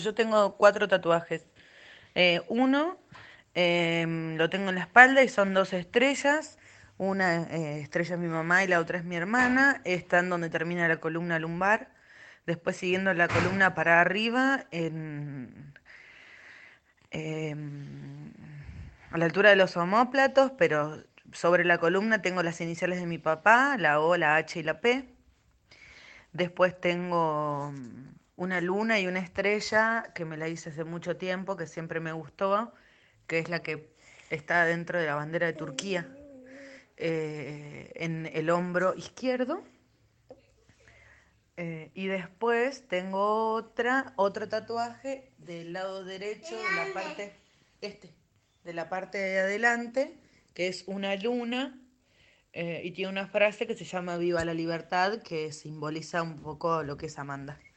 Yo tengo 4 tatuajes. Uno lo tengo en la espalda y son 2 estrellas. Una estrella es mi mamá y la otra es mi hermana. Está en donde termina la columna lumbar. Después siguiendo la columna para arriba, a la altura de los omóplatos, pero sobre la columna tengo las iniciales de mi papá, la O, la H y la P. Después tengo una luna y una estrella que me la hice hace mucho tiempo, que siempre me gustó, que es la que está dentro de la bandera de Turquía, en el hombro izquierdo. Y después tengo otro tatuaje del lado derecho, de la parte, este, de la parte de adelante, que es una luna, y tiene una frase que se llama Viva la libertad, que simboliza un poco lo que es Amanda.